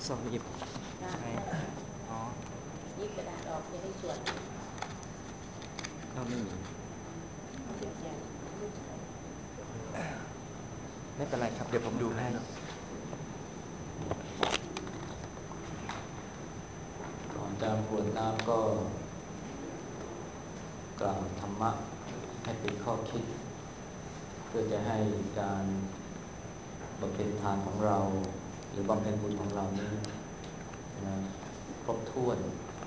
สอบหยิบได้ใช่ได้อ๋อหยิบกระดาษออกจะได้สวดก็ไม่มีเดี๋ยวจะลูกใส่ไม่เป็นไรครับเดี๋ยวผมดูให้ก่อนจะกรวดน้ำก็กล่าวธรรมะให้เป็นข้อคิดเพื่อจะให้การบำเพ็ญทานของเราหรือบำเพ็ญบุญของเรานี้นะครบถ้วน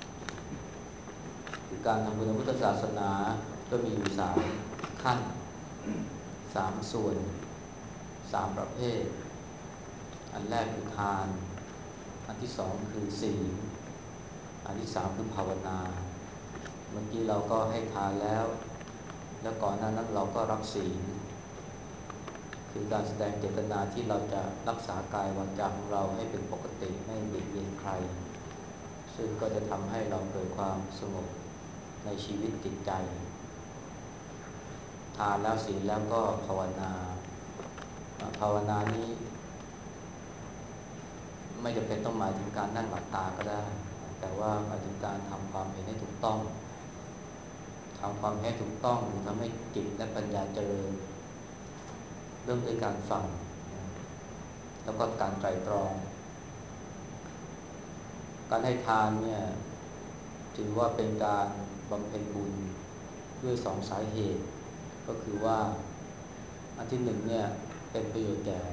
คือการทำบุญในพุทธศาสนาก็มีอยู่3 ขั้น3 ส่วน3 ประเภทอันแรกคือทานอันที่2คือศีลอันที่3คือภาวนาเมื่อกี้เราก็ให้ทานแล้วก่อนหน้านั้นเราก็รักศีลคือการแสดงเจตนาที่เราจะรักษากายวาจาของเราให้เป็นปกติไม่เบียดเบียนใครซึ่งก็จะทำให้เราเกิดความสงบในชีวิตจิตใจทานแล้วศีลแล้วก็ภาวนานี้ไม่จำเป็นต้องหมายถึงการนั่งหลับตาก็ได้แต่ว่าหมายถึงการทำความเห็นให้ถูกต้องทำความเห็นถูกต้องหรือทำให้จิตและปัญญาเจริญเริ่มด้วยการฟังแล้วก็การไตร่ตรองการให้ทานเนี่ยถือว่าเป็นการบำเพ็ญบุญด้วย2 สาเหตุก็คือว่าอันที่1เนี่ยเป็นประโยชน์แก่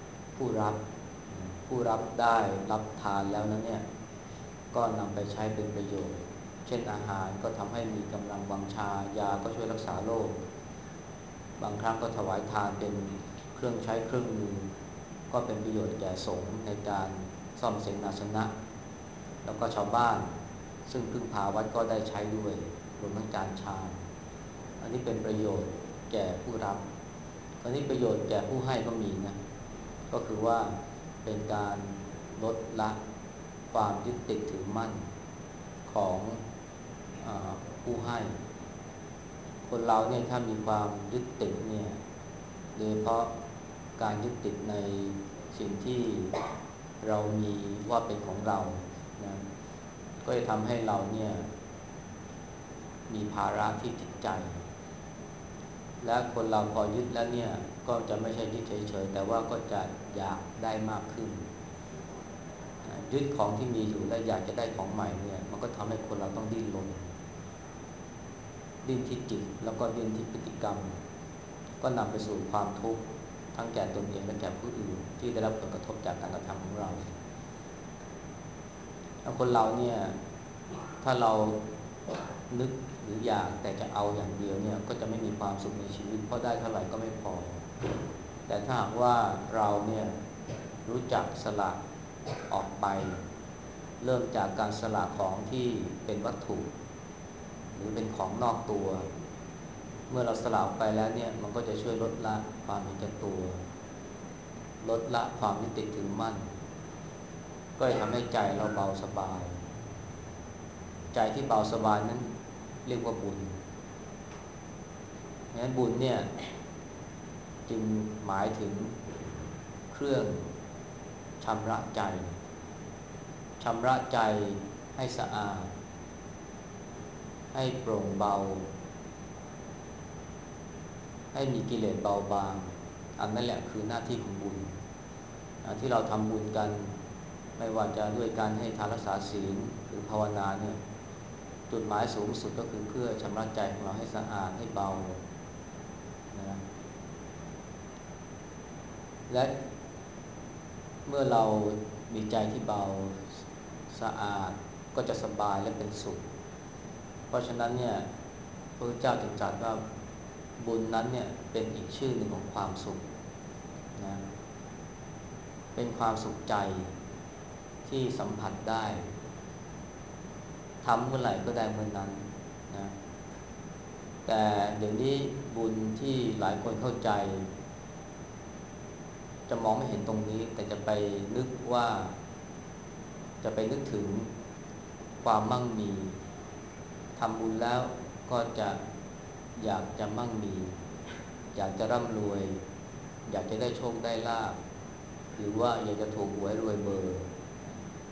ผู้รับได้รับทานแล้วนั้นเนี่ยก็นำไปใช้เป็นประโยชน์เช่นอาหารก็ทำให้มีกำลังวังชายาก็ช่วยรักษาโรคบางครั้งก็ถวายทานเป็นเครื่องใช้เครื่องมือก็เป็นประโยชน์แก่สงฆ์ในการซ่อมเสนาสนะแล้วก็ชาวบ้านซึ่งพึ่งพาวัดก็ได้ใช้ด้วยรวมทั้งจานชามอันนี้เป็นประโยชน์แก่ผู้รับอันนี้ประโยชน์แก่ผู้ให้ก็มีนะก็คือว่าเป็นการลดละความยึดติดถือมั่นของผู้ให้คนเราเนี่ยถ้ามีความยึดติดเนี่ยโดยเฉพาะการยึดติดในสิ่งที่เรามีว่าเป็นของเรานะก็จะทำให้เราเนี่ยมีภาระที่จิตใจและคนเราพอยึดแล้วเนี่ยก็จะไม่ใช่ยึดเฉยๆแต่ว่าก็จะอยากได้มากขึ้นยึดของที่มีอยู่และอยากจะได้ของใหม่เนี่ยมันก็ทำให้คนเราต้องดิ้นรนดิ้นที่จิตแล้วก็ดิ้นที่พฤติกรรมก็นำไปสู่ความทุกข์ทั้งแก่ตนเองและแก่ผู้อื่นที่ได้รับผลกระทบจากการกระทำของเราแล้วคนเราเนี่ยถ้าเรานึกหรืออยากแต่จะเอาอย่างเดียวเนี่ยก็จะไม่มีความสุขในชีวิตเพราะได้เท่าไหร่ก็ไม่พอแต่ถ้าหากว่าเราเนี่ยรู้จักสละออกไปเริ่มจากการสละของที่เป็นวัตถุหรือเป็นของนอกตัวเมื่อเราสละออกไปแล้วเนี่ยมันก็จะช่วยลดละความเห็นแก่ตัวลดละความยึดติดถือมั่นก็จะทำให้ใจเราเบาสบายใจที่เบาสบายนั้นเรียกว่าบุญงั้นบุญเนี่ยจึงหมายถึงเครื่องชำระใจชำระใจให้สะอาดให้โปร่งเบาให้มีกิเลสเบาบางอันนั้นแหละคือหน้าที่ของบุญที่เราทำบุญกันไม่ว่าจะด้วยการให้ทานรักษาศีลหรือภาวนาเนี่ยจุดหมายสูงสุดก็คือเพื่อชำระใจของเราให้สะอาดให้เบานะและเมื่อเรามีใจที่เบาสะอาดก็จะสบายและเป็นสุขเพราะฉะนั้นเนี่ยพระพุทธเจ้าจึงตรัสว่าบุญนั้นเนี่ยเป็นอีกชื่อหนึ่งของความสุขนะเป็นความสุขใจที่สัมผัสได้ทำเมื่อไหร่ก็ได้เมื่อนั้นนะแต่เดี๋ยวนี้บุญที่หลายคนเข้าใจจะมองไม่เห็นตรงนี้แต่จะไปนึกว่าจะไปนึกถึงความมั่งมีทำบุญแล้วก็จะอยากจะมั่งมีอยากจะร่ำรวยอยากจะได้โชคได้ลาภหรือว่าอยากจะถูกหวยรวยเบอร์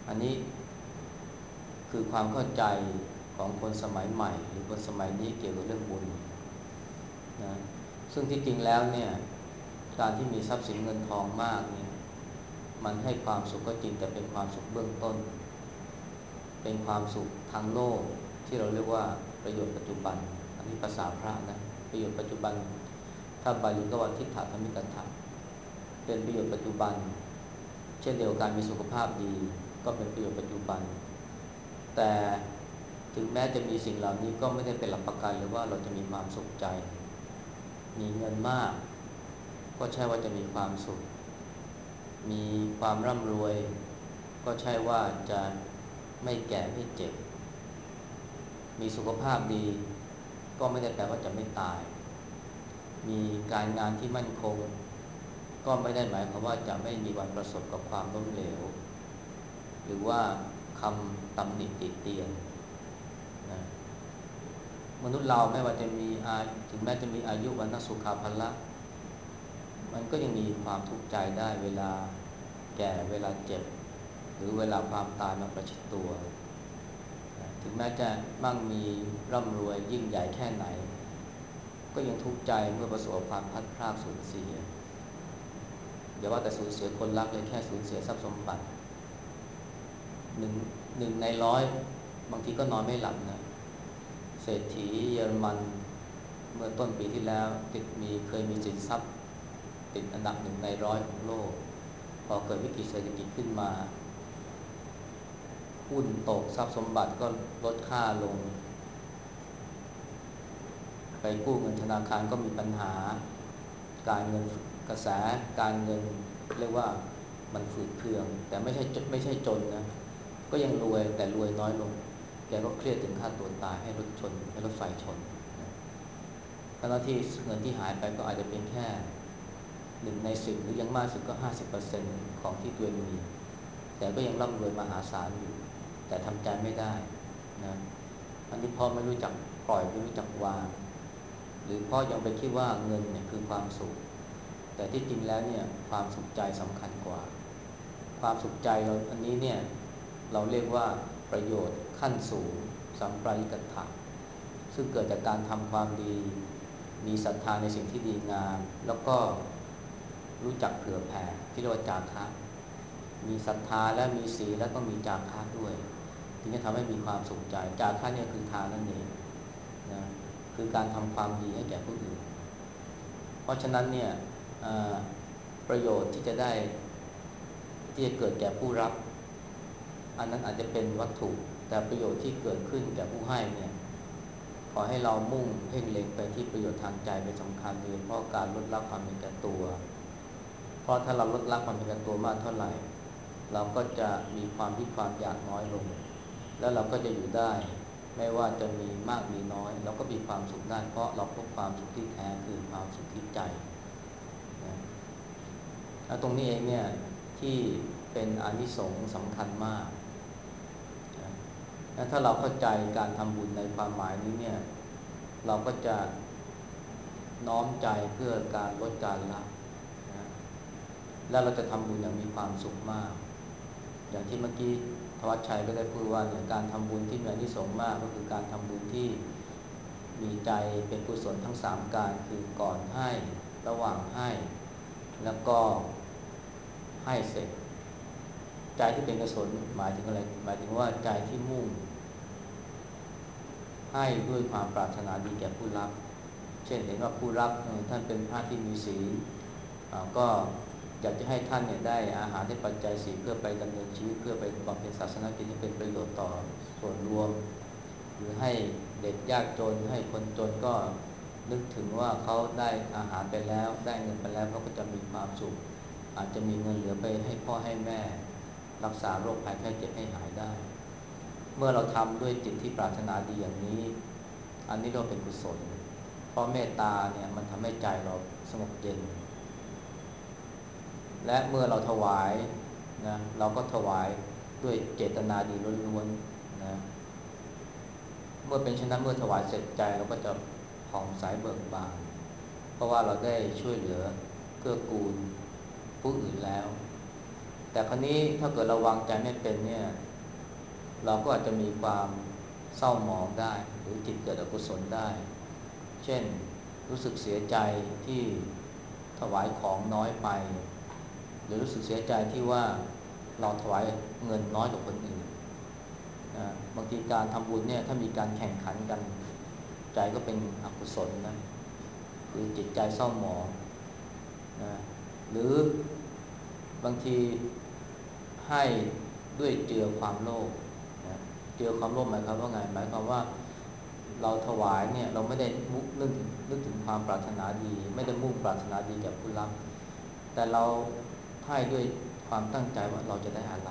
อันนี้คือความเข้าใจของคนสมัยใหม่หรือคนสมัยนี้เกี่ยวกับเรื่องบุญนะซึ่งที่จริงแล้วเนี่ยการที่มีทรัพย์สินเงินทองมากเนี่ยมันให้ความสุขก็จริงแต่เป็นความสุขเบื้องต้นเป็นความสุขทางโลกที่เราเรียกว่าประโยชน์ปัจจุบันอันนี้ภาษาพระนะประโยชน์ปัจจุบันถ้าบาลีก็ว่าทิฏฐธรรมิกถะเป็นประโยชน์ปัจจุบันเช่นเดียวกันมีสุขภาพดีก็เป็นประโยชน์ปัจจุบันแต่ถึงแม้จะมีสิ่งเหล่านี้ก็ไม่ได้เป็นหลักประกันหรือว่าเราจะมีความสุขใจมีเงินมากก็ใช่ว่าจะมีความสุขมีความร่ำรวยก็ใช่ว่าจะไม่แก่ไม่เจ็บมีสุขภาพดีก็ไม่ได้แปลว่าจะไม่ตายมีการงานที่มั่นคงก็ไม่ได้หมายความว่าจะไม่มีวันประสบกับความล้มเหลวหรือว่าคำตำหนิติเตียนนะมนุษย์เราไม่ว่าจะมีถึงแม้จะมีอายุวันนสุขาภละมันก็ยังมีความทุกข์ใจได้เวลาแก่เวลาเจ็บหรือเวลาความตายมาประชิดตัวถึงแม้จะมั่งมีร่ำรวยยิ่งใหญ่แค่ไหนก็ยังทุกข์ใจเมื่อประสบความพลัดพรากสูญเสียอย่าว่าแต่สูญเสียคนรักเลยแค่สูญเสียทรัพย์สมบัติหนึ่งในร้อยบางทีก็นอนไม่หลับนะเศรษฐีเยอรมันเมื่อต้นปีที่แล้วเคยมีสินทรัพย์ติดอันดับ1 ใน 100ของโลกพอเกิดวิกฤตเศรษฐกิจขึ้นมาหุ้นตกทรัพย์สมบัติก็ลดค่าลงไปกู้เงินธนาคารก็มีปัญหาการเงินกระแสการเงินเรียกว่ามันฝืดเคืองแต่ไม่ใช่จนนะก็ยังรวยแต่รวยน้อยลงแกก็เครียดถึงฆ่าตัวตายให้รถไฟชนทั้งที่เงินที่หายไปก็อาจจะเป็นแค่1 ใน 10หรือยังมากสุดก็50%ของที่ตัวเองมีแต่ก็ยังร่ำรวยมหาศาลอยู่แต่ทำใจไม่ได้นะอันนี้พ่อไม่รู้จักปล่อยไม่รู้จักวางหรือพ่อยังไปคิดว่าเงินเนี่ยคือความสุขแต่ที่จริงแล้วเนี่ยความสุขใจสำคัญกว่าความสุขใจเราอันนี้เนี่ยเราเรียกว่าประโยชน์ขั้นสูงสัมปรายกถะซึ่งเกิดจากการทำความดีมีศรัทธาในสิ่งที่ดีงามแล้วก็รู้จักเผื่อแผ่ที่เรียกว่าจาคะมีศรัทธาและมีศีลและต้องมีจาคะด้วยถึงจะทำให้มีความสุขใจจาคะเนี่ยคือทานนั่นเองนะคือการทำความดีให้แก่ผู้อื่นเพราะฉะนั้นเนี่ยประโยชน์ที่จะได้ที่จะเกิดแก่ผู้รับอันนั้นอาจจะเป็นวัตถุแต่ประโยชน์ที่เกิดขึ้นแก่ผู้ให้เนี่ยขอให้เรามุ่งเพ่งเล็งไปที่ประโยชน์ทางใจเป็นสำคัญโดยเฉพาะการลดละความเห็นแก่ตัวเพราะถ้าเราลดละความเห็นแก่ตัวมากเท่าไหร่เราก็จะมีความคิดความอยากน้อยลงแล้วเราก็จะอยู่ได้ไม่ว่าจะมีมากมีน้อยเราก็มีความสุขได้เพราะเราพบความสุขที่แท้คือความสุขที่ใจนะแล้วตรงนี้เองเนี่ยที่เป็นอานิสงส์สำคัญมากนะถ้าเราเข้าใจการทำบุญในความหมายนี้เนี่ยเราก็จะน้อมใจเพื่อการลดการละนะแล้วเราจะทำบุญอย่างมีความสุขมากอย่างที่เมื่อกี้ธวัชชัยก็ได้พูดว่าเนี่ยการทำบุญที่มีอานิสงส์มากก็คือการทำบุญที่มีใจเป็นกุศลทั้ง3การคือก่อนให้ระหว่างให้แล้วก็ให้เสร็จใจที่เป็นกุศลหมายถึงอะไรหมายถึงว่าใจที่มุ่งให้ด้วยความปรารถนาดีแก่ผู้รับเช่นเห็นว่าผู้รับท่านเป็นพระที่มีศีลก็อยากจะให้ท่านเนี่ยได้อาหารได้ปัจจัย4เพื่อไปดำเนินชีวิตเพื่อไปบำเพ็ญศาสนกิจที่เป็นประโยชน์ต่อส่วนรวมหรือให้เด็กยากจนให้คนจนก็นึกถึงว่าเขาได้อาหารไปแล้วได้เงินไปแล้วเขาก็จะมีความสุขอาจจะมีเงินเหลือไปให้พ่อให้แม่รักษาโรคภัยไข้เจ็บให้หายได้เมื่อเราทำด้วยจิตที่ปรารถนาดีอย่างนี้อันนี้เราเป็นกุศลเพราะเมตตาเนี่ยมันทำให้ใจเราสงบเย็นและเมื่อเราถวายนะเราก็ถวายด้วยเจตนาดีล้วนๆนะเมื่อเป็นเช่นนั้นเมื่อถวายเสร็จใจเราก็จะผ่องใสเบิกบานเพราะว่าเราได้ช่วยเหลือเกื้อกูลผู้อื่นแล้วแต่คราวนี้ถ้าเกิดเราวางใจไม่เป็นเนี่ยเราก็อาจจะมีความเศร้าหมองได้หรือจิตเกิดอกุศลได้เช่นรู้สึกเสียใจที่ถวายของน้อยไปหรือรู้สึกเสียใจที่ว่าเราถวายเงินน้อยกว่าคนอื่นนะบางทีการทำบุญเนี่ยถ้ามีการแข่งขันกันใจก็เป็นอกุศลนะคือจิตใจเศร้าหมองนะหรือบางทีให้ด้วยเจือความโลภนะเจือความโลภหมายความว่าไงหมายความว่าเราถวายเนี่ยเราไม่ได้นึกถึงความปรารถนาดีไม่ได้มุ่งปรารถนาดีแก่ผู้รับแต่เราให้ด้วยความตั้งใจว่าเราจะได้อะไร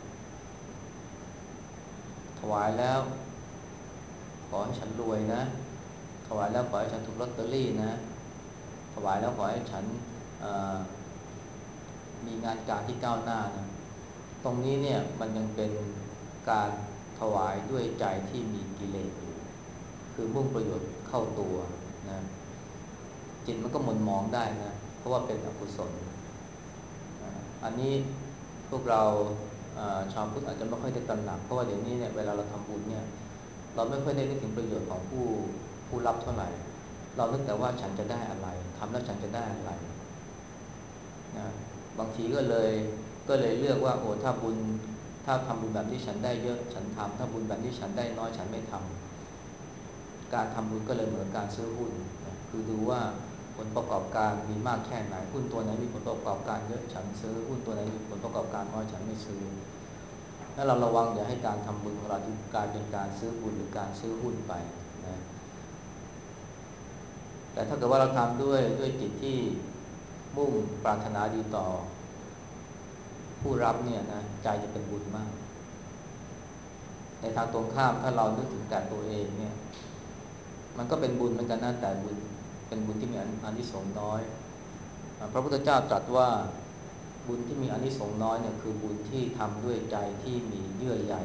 ถวายแล้วขอให้ฉันรวยนะถวายแล้วขอให้ฉันถูกลอตเตอรี่นะถวายแล้วขอให้ฉันมีงานการที่ก้าวหน้านะตรงนี้เนี่ยมันยังเป็นการถวายด้วยใจที่มีกิเลสอยู่คือมุ่งประโยชน์เข้าตัวนะจิตมันก็หม่นหมองได้นะเพราะว่าเป็นอกุศลอันนี้พวกเราชาวพุทธอาจจะไม่ค่อยได้ตระหนักเพราะว่าเดี๋ยวนี้เนี่ยเวลาเราทำบุญเนี่ยเราไม่ค่อยได้นึกถึงประโยชน์ของผู้รับเท่าไหร่เรานึกแต่ว่าฉันจะได้อะไรทำแล้วฉันจะได้อะไรนะบางทีก็เลยเลือกว่าโอ้ถ้าทำบุญแบบที่ฉันได้เยอะฉันทำถ้าบุญแบบที่ฉันได้น้อยฉันไม่ทำการทำบุญก็เลยเหมือนการซื้อหุ้นนะคือดูว่าผลประกอบการมีมากแค่ไหนหุ้นตัวไหนมีผลประกอบการเยอะฉันซื้อหุ้นตัวไหนมีผลประกอบการน้อยฉันไม่ซื้อถ้าเราระวังอย่าให้การทำบุญของเรากลายเป็นการซื้อบุญหรือการซื้อหุ้นไปนะแต่ถ้าเกิดว่าเราทำด้วยจิตที่มุ่งปรารถนาดีต่อผู้รับเนี่ยนะใจจะเป็นบุญมากในทางตรงข้ามถ้าเรานึกถึงแต่ตัวเองเนี่ยมันก็เป็นบุญเหมือนกันนะแต่บุญเป็นบุญที่มีอานิสงส์น้อยพระพุทธเจ้าตรัสว่าบุญที่มีอานิสงส์น้อยเนี่ยคือบุญที่ทำด้วยใจที่มีเยื่อใย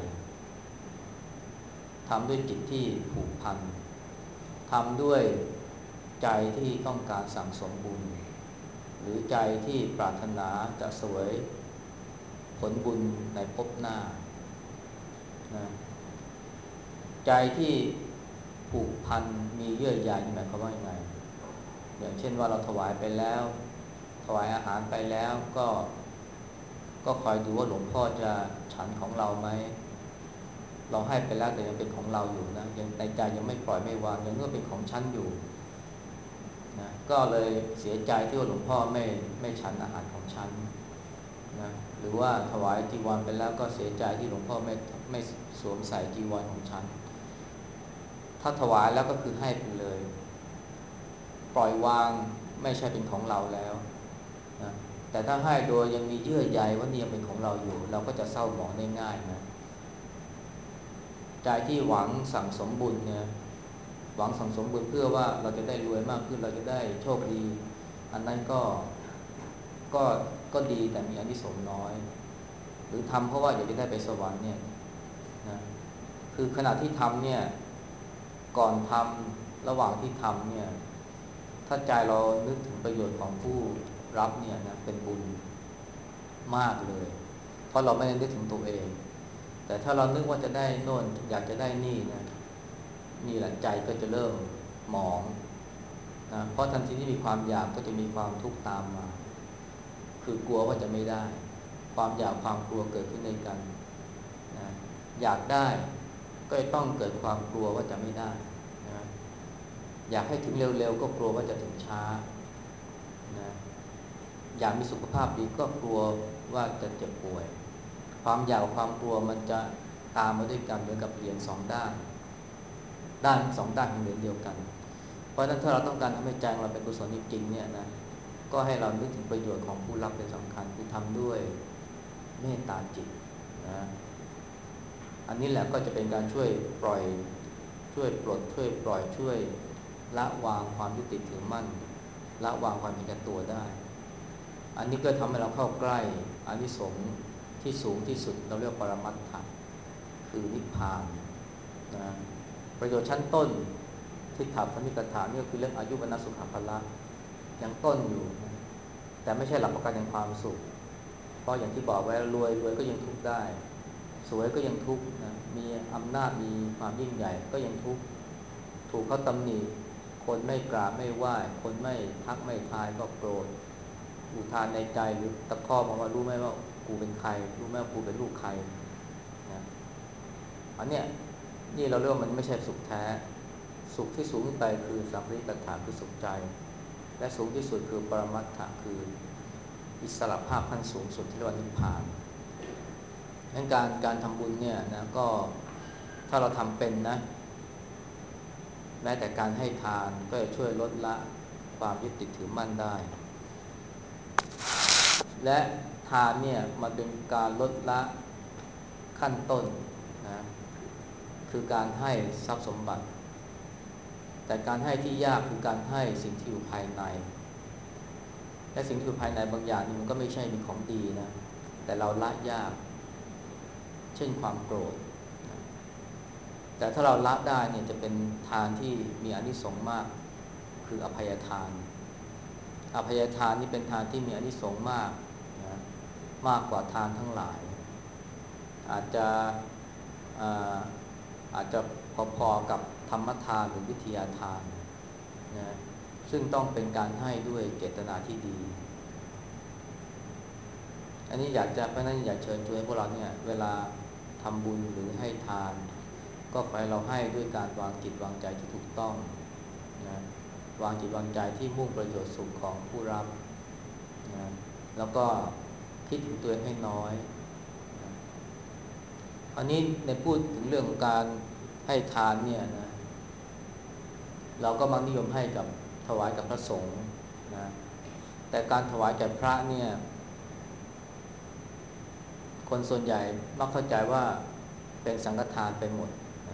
ทำด้วยจิตที่ผูกพันทำด้วยใจที่ต้องการสั่งสมบุญหรือใจที่ปรารถนาจะเสวยผลบุญในภพหน้านะใจที่ผูกพันมีเยื่อใยหมายความว่ายังไงอย่างเช่นว่าเราถวายไปแล้วถวายอาหารไปแล้วก็คอยดูว่าหลวงพ่อจะฉันของเราไหมเราให้ไปแล้วแต่ยังเป็นของเราอยู่นะยังในใจยังไม่ปล่อยไม่วางยังนึกว่าเป็นของฉันอยู่นะก็เลยเสียใจที่ว่าหลวงพ่อไม่ฉันอาหารของฉันนะหรือว่าถวายจีวรไปแล้วก็เสียใจที่หลวงพ่อไม่สวมใส่จีวรของฉันถ้าถวายแล้วก็คือให้ไปเลยปล่อยวางไม่ใช่เป็นของเราแล้วนะแต่ถ้าให้โดยยังมีเยื่อใยว่านี่ยังเป็นของเราอยู่เราก็จะเศร้าหมองได้ง่ายนะใจที่หวังสั่งสมบุญเนี่ยหวังสั่งสมบุญเพื่อว่าเราจะได้รวยมากขึ้นเราจะได้โชคดีอันนั้นก็ก็ดีแต่มีอานิสงส์น้อยหรือทำเพราะว่าอยากจะได้ไปสวรรค์เนี่ยนะคือขณะที่ทำเนี่ยก่อนทำระหว่างที่ทำเนี่ยถ้าใจเรานึกถึงประโยชน์ของผู้รับเนี่ยนะเป็นบุญมากเลยเพราะเราไม่ได้นึกถึงตัวเองแต่ถ้าเรานึกว่าจะได้โน่นอยากจะได้นี่นะนี่แหละใจก็จะเริ่มหมองนะเพราะทันทีที่มีความอยากก็จะมีความทุกข์ตามมาคือกลัวว่าจะไม่ได้ความอยากความกลัวเกิดขึ้นในกันนะอยากได้ก็ต้องเกิดความกลัวว่าจะไม่ได้นะอยากให้ถึงเร็วๆก็กลัวว่าจะถึงช้านะอยากมีสุขภาพดีก็กลัวว่าจะเจ็บป่วยความอยากความกลัวมันจะตามมาด้วยกันเหมือนกับเหรียญสองด้านสองด้านของเหรียญเดียวกันเพราะฉะนั้นถ้าเราต้องการทำให้ใจเราเป็นกุศลจริงๆเนี่ยนะก็ให้เรานึกถึงประโยชน์ของผู้รับเป็นสำคัญคือทำด้วยเมตตาจิตนะอันนี้แหละก็จะเป็นการช่วยปล่อยช่วยปลดช่วยปล่อยช่วยละวางความยึดติดถือมั่นละวางความเห็นแก่ตัวได้อันนี้ก็ทำให้เราเข้าใกล้อานิสงส์ที่สูงที่สุดเราเรียกปรมัตถะคือนิพพานนะประโยชน์ชั้นต้นที่ถามสมิกถานี่ก็คือเรื่องอายุวันะสุขภละยังต้นอยู่นะแต่ไม่ใช่หลักประกันแห่งความสุขเพราะอย่างที่บอกไว้รวยก็ยังทุกข์ได้สวยก็ยังทุกข์นะมีอำนาจมีความยิ่งใหญ่ก็ยังทุกข์ถูกเขาตำหนิคนไม่กราบไม่ไหว้คนไม่ทักไม่ทายก็โกรธอุทานในใจหรือตะคอกมาว่ารู้ไหมว่ากูเป็นใครรู้ไหมว่ากูเป็นลูกใครนะอันเนี้ยนี่เราเรียกว่ามันไม่ใช่สุขแท้สุขที่สูงขึ้นไปคือสัมปริกัตถะคือสุขใจและสูงที่สุดคือปรมัตถะคืออิสรภาพขั้นสูงสุดที่เรียกว่านิพพานงั้นการทำบุญเนี่ยนะก็ถ้าเราทำเป็นนะแม้แต่การให้ทานก็จะช่วยลดละความยึดติดถือมั่นได้และทานเนี่ยมันเป็นการลดละขั้นต้นนะคือการให้ทรัพย์สมบัติแต่การให้ที่ยากคือการให้สิ่งที่อยู่ภายในและสิ่งที่อยู่ภายในบางอย่างนี่มันก็ไม่ใช่เป็นของดีนะแต่เราละยากเช่นความโกรธนะแต่ถ้าเราละได้เนี่ยจะเป็นทานที่มีอานิสงส์มากคืออภัยทานอภัยทานนี่เป็นทานที่มีอานิสงส์มากนะมากกว่าทานทั้งหลายอาจจะอ่าอาจจะพอๆกับธรรมทานหรือวิทยาทานนะซึ่งต้องเป็นการให้ด้วยเจตนาที่ดีอันนี้เพราะนั้นอยากเชิญชวนให้พวกเราเนี่ยเวลาทำบุญหรือให้ทานก็ขอให้เราให้ด้วยการวางจิตวางใจที่ถูกต้องนะวางจิตวางใจที่มุ่งประโยชน์สุขของผู้รับนะแล้วก็คิดถึงตัวเองให้น้อยนะอันนี้ในพูดถึงเรื่องของการให้ทานเนี่ยนะเราก็มักนิยมให้กับถวายกับพระสงฆ์นะแต่การถวายแก่พระเนี่ยคนส่วนใหญ่มักเข้าใจว่าเป็นสังฆทานไปหมดนะ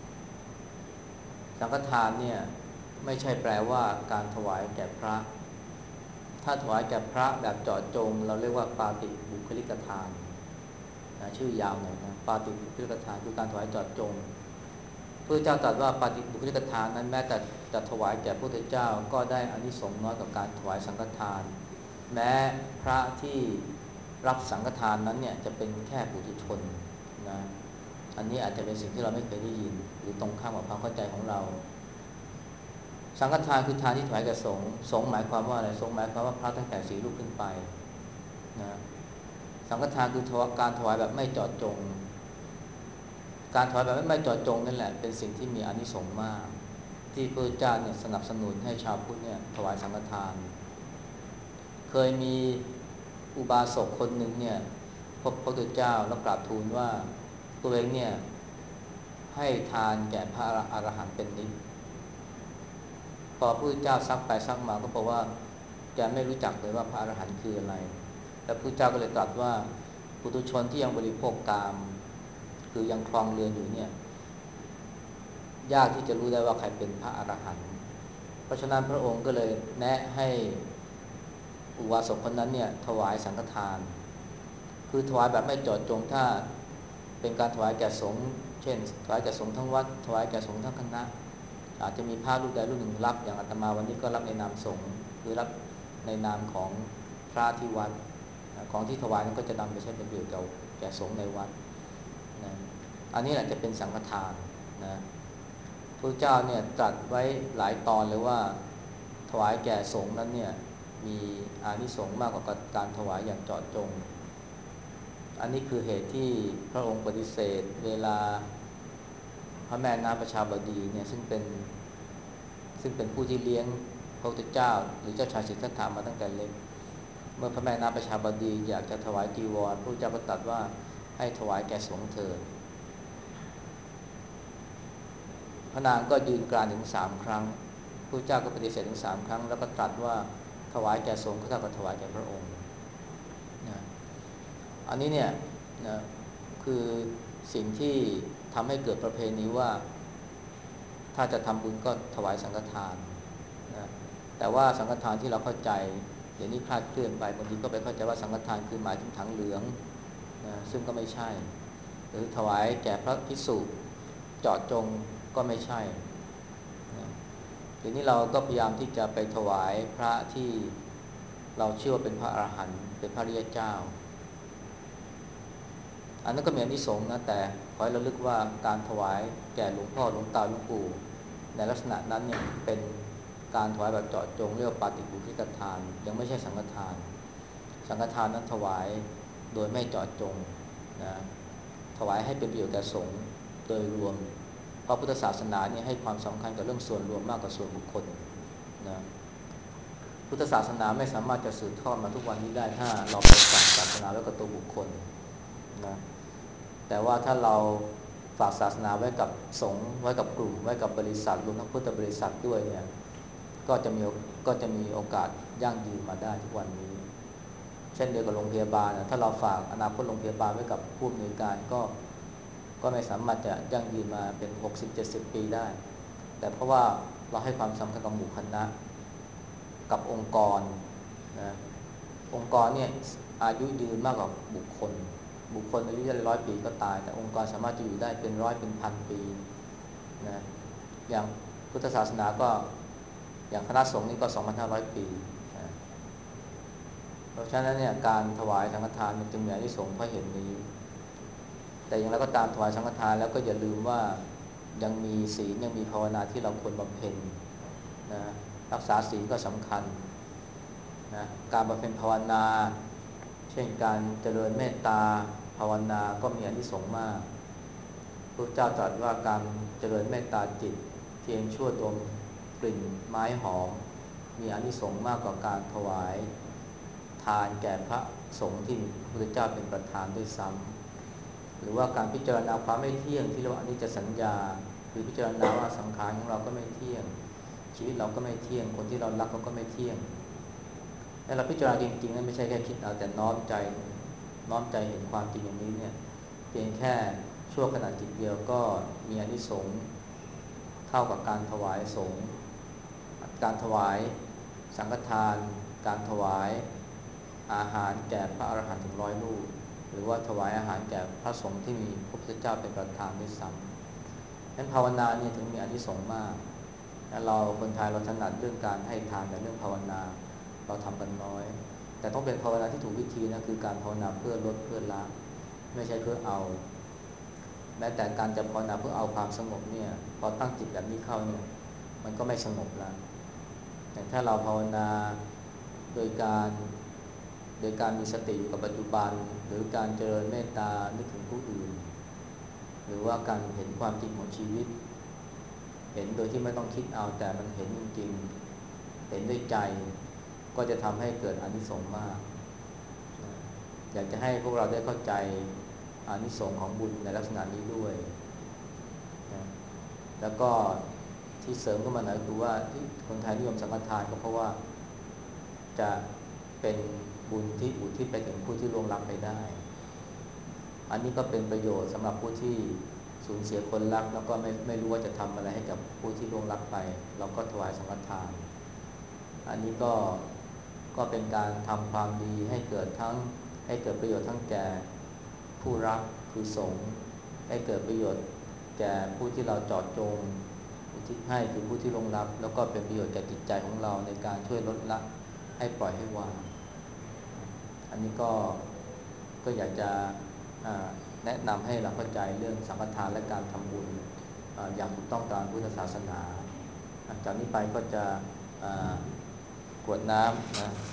สังฆทานเนี่ยไม่ใช่แปลว่าการถวายแก่พระถ้าถวายแก่พระแบบเจาะจงเราเรียกว่าปาติบุคลิกทานนะชื่อยาวหน่อยนะปาติบุคลิกทานคือการถวายเจาะจงพระเจ้าตรัสว่าปาติบุคลิกทานนั้นแม้แต่จะถวายแก่พระพุทธเจ้าก็ได้อานิสงส์น้อยกว่าการถวายสังฆทานแม้พระที่รับสังฆทานนั้นเนี่ยจะเป็นแค่ปุถุชนนะอันนี้อาจจะเป็นสิ่งที่เราไม่เคยได้ยินหรือตรงข้ามกับความเข้าใจของเราสังฆทานคือทานที่ถวายแก่สงฆ์สงฆ์หมายความว่าอะไรสงฆ์หมายความว่าพระตั้งแต่4 รูปขึ้นไปนะสังฆทานคือการถวายแบบไม่เจาะจงการถวายแบบไม่เจาะจงนั่นแหละเป็นสิ่งที่มีอานิสงส์มากที่พระเจ้าเนี่ยสนับสนุนให้ชาวพุทธเนี่ยถวายสังฆทานเคยมีอุบาสกคนหนึ่งเนี่ยพบพระพุทธเจ้าแล้วกราบทูลว่าตัวเองเนี่ยให้ทานแก่พระอรหันต์เป็นนิจพอพระพุทธเจ้าซักไปซักมาก็บอกว่าแกไม่รู้จักเลยว่าพระอรหันต์คืออะไรแล้วพระพุทธเจ้าก็เลยตรัสว่าปุถุชนที่ยังบริโภคกามคือยังครองเรือนอยู่เนี่ยยากที่จะรู้ได้ว่าใครเป็นพระอรหันต์เพราะฉะนั้นพระองค์ก็เลยแนะให้อุบาสกคนนั้นเนี่ยถวายสังฆทานคือถวายแบบไม่เจาะจงถ้าเป็นการถวายแก่สงฆ์เช่นถวายแก่สงฆ์ทั้งวัดถวายแก่สงฆ์ทั้งคณะอาจจะมีพระรูปใดรูปหนึ่งรับอย่างอาตมาวันนี้ก็รับในนามสงฆ์คือรับในนามของพระที่วัดของที่ถวายนั้นก็จะนำไปใช้เป็นประโยชน์แก่สงฆ์ในวัดนะอันนี้แหละจะเป็นสังฆทานนะพระเจ้าเนี่ยตรัสไว้หลายตอนเลยว่าถวายแก่สงฆ์นั้นเนี่ยมีอานิสงส์มากกว่าการถวายอย่างเจาะจงอันนี้คือเหตุที่พระองค์ปฏิเสธเวลาพระแม่นาประชาบดีเนี่ยซึ่งเป็นผู้ที่เลี้ยงพระพุทธเจ้าหรือเจ้าชายสิทธัตถะมาตั้งแต่เล็กเมื่อพระแม่นาประชาบดีอยากจะถวายจีวรพระพุทธเจ้าก็ตรัสว่าให้ถวายแก่สงฆ์เถิดพระนางก็ยืนกรานถึง3 ครั้งพระเจ้าก็ปฏิเสธถึง3 ครั้งแล้วก็ตรัสว่าถวายแก่สงฆ์ก็เท่ากับถวายแก่พระองค์นะอันนี้เนี่ยนะคือสิ่งที่ทำให้เกิดประเพณีว่าถ้าจะทำบุญก็ถวายสังฆทานนะแต่ว่าสังฆทานที่เราเข้าใจเดี๋ยวนี้คลาดเคลื่อนไปบางทีก็ไปเข้าใจว่าสังฆทานคือหมายถึงถังเหลืองนะซึ่งก็ไม่ใช่หรือถวายแก่พระภิกษุเจาะจงก็ไม่ใช่นะทีนี้เราก็พยายามที่จะไปถวายพระที่เราเชื่อว่าเป็นพระอรหันต์เป็นพระอริยเจ้าอันนั้นก็มีอานิสงส์นะแต่ขอให้ระลึกว่าการถวายแก่หลวงพ่อหลวงตาหลวงปู่ในลักษณะนั้นเนี่ยเป็นการถวายแบบเจาะจงเรียกว่าปาฏิบุคลิกทานยังไม่ใช่สังฆทานสังฆทานนั้นถวายโดยไม่เจาะจงนะถวายให้เป็นประโยชน์แก่สงฆ์โดยรวมเพราะพุทธศาสนาเนี่ยให้ความสำคัญกับเรื่องส่วนรวมมากกว่าส่วนบุคคลนะพุทธศาสนาไม่สามารถจะสืบทอดมาทุกวันนี้ได้ถ้าเราไปฝากศาสนาไว้กับตัวบุคคลนะแต่ว่าถ้าเราฝากศาสนาไว้กับสงฆ์ไว้กับกลุ่มไว้กับบริษัทรวมทั้งพุทธบริษัทด้วยเนี่ยก็จะมีโอกาสยั่งยืนมาได้ทุกวันนี้เช่นเดียวกับโรงพยาบาลนะถ้าเราฝากอนาคตโรงพยาบาลไว้กับผู้อำนวยการก็ไม่สามารถจะยั่งยืนมาเป็น 60-70 ปีได้แต่เพราะว่าเราให้ความสำคัญกับหมู่คณะกับองค์กรนะองค์กรเนี่ยอายุยืนมากกว่าบุคคลอายุได้100 ปีก็ตายแต่องค์กรสามารถจะอยู่ได้เป็นร้อยเป็นพันปีนะอย่างพุทธศาสนาก็อย่างคณะสงฆ์นี่ก็ 2,500 ปีนะเพราะฉะนั้นเนี่ยการถวายสังฆทานมันจึงมีอานิสงส์เพราะเหตุนี้แต่อย่างไรก็ตามถวายสังฆทานแล้วก็อย่าลืมว่ายังมีศีลยังมีภาวนาที่เราควรบำเพ็ญนะรักษาศีลก็สำคัญนะการบำเพ็ญภาวนาเช่นการเจริญเมตตาภาวนาก็มีอานิสงส์มากพระเจ้าตรัสว่าการเจริญเมตตาจิตเพียงชั่วดมกลิ่นไม้หอมมีอานิสงส์มากกว่าการถวายทานแก่พระสงฆ์ที่พระพุทธเจ้าเป็นประธานด้วยซ้ำหรือว่าการพิจารณาความไม่เที่ยงที่เรียกว่าอนิจจสัญญาคือพิจารณาว่าสังขารของเราก็ไม่เที่ยงชีวิตเราก็ไม่เที่ยงคนที่เรารักเขาก็ไม่เที่ยงและเราพิจารณาจริงๆนั้นไม่ใช่แค่คิดเอาแต่น้อมใจเห็นความจริงอย่างนี้เนี่ยเพียงแค่ชั่วขณะจิตเดียวก็มีอานิสงส์เท่ากับการถวายสงฆ์การถวายสังฆทานการถวายอาหารแก่พระอรหันต์ถึง100 รูปหรือว่าถวายอาหารแก่พระสงฆ์ที่มีพระพุทธเจ้าเป็นประธานด้วยซ้ำนั้นภาวนาเนี่ยถึงมีอานิสงส์มากและเราคนไทยเราถนัดเรื่องการให้ทานแต่เรื่องภาวนาเราทำกันน้อยแต่ต้องเป็นภาวนาที่ถูกวิธีนะคือการภาวนาเพื่อลดเพื่อละไม่ใช่เพื่อเอาแม้แต่การจะภาวนาเพื่อเอาความสงบเนี่ยพอตั้งจิตแบบนี้เข้าเนี่ยมันก็ไม่สงบแล้วแต่ถ้าเราภาวนาโดยการมีสติอยู่กับปัจจุบันหรือการเจริญเมตตานึกถึงผู้อื่นหรือว่าการเห็นความจริงของชีวิตเห็นโดยที่ไม่ต้องคิดเอาแต่มันเห็นจริงๆเห็นด้วยใจก็จะทำให้เกิดอานิสงส์มากอยากจะให้พวกเราได้เข้าใจอานิสงส์ของบุญในลักษณะนี้ด้วยนะแล้วก็ที่เสริมขึ้นมาหน่อยคือว่าที่คนไทยนิยมสังฆทานก็เพราะว่าจะเป็นบุญที่อุทิศไปถึงผู้ที่ล่วงลับไปได้อันนี้ก็เป็นประโยชน์สำหรับผู้ที่สูญเสียคนรักแล้วก็ไม่รู้ว่าจะทำอะไรให้กับผู้ที่ล่วงลับไปเราก็ถวายสังฆทานอันนี้ก็เป็นการทำความดีให้เกิดประโยชน์ทั้งแก่ผู้รับคือสงฆ์ให้เกิดประโยชน์แก่ผู้ที่เราเจาะจงอุทิศให้คือผู้ที่ล่วงลับแล้วก็เป็นประโยชน์แก่จิตใจของเราในการช่วยลดละให้ปล่อยให้วางอันนี้ก็อยากจะแนะนำให้เราเข้าใจเรื่องสังฆทานและการทำบุญอย่างถูกต้องตามพุทธศาสนาจากนี้ไปก็จะกรวดน้ำนะ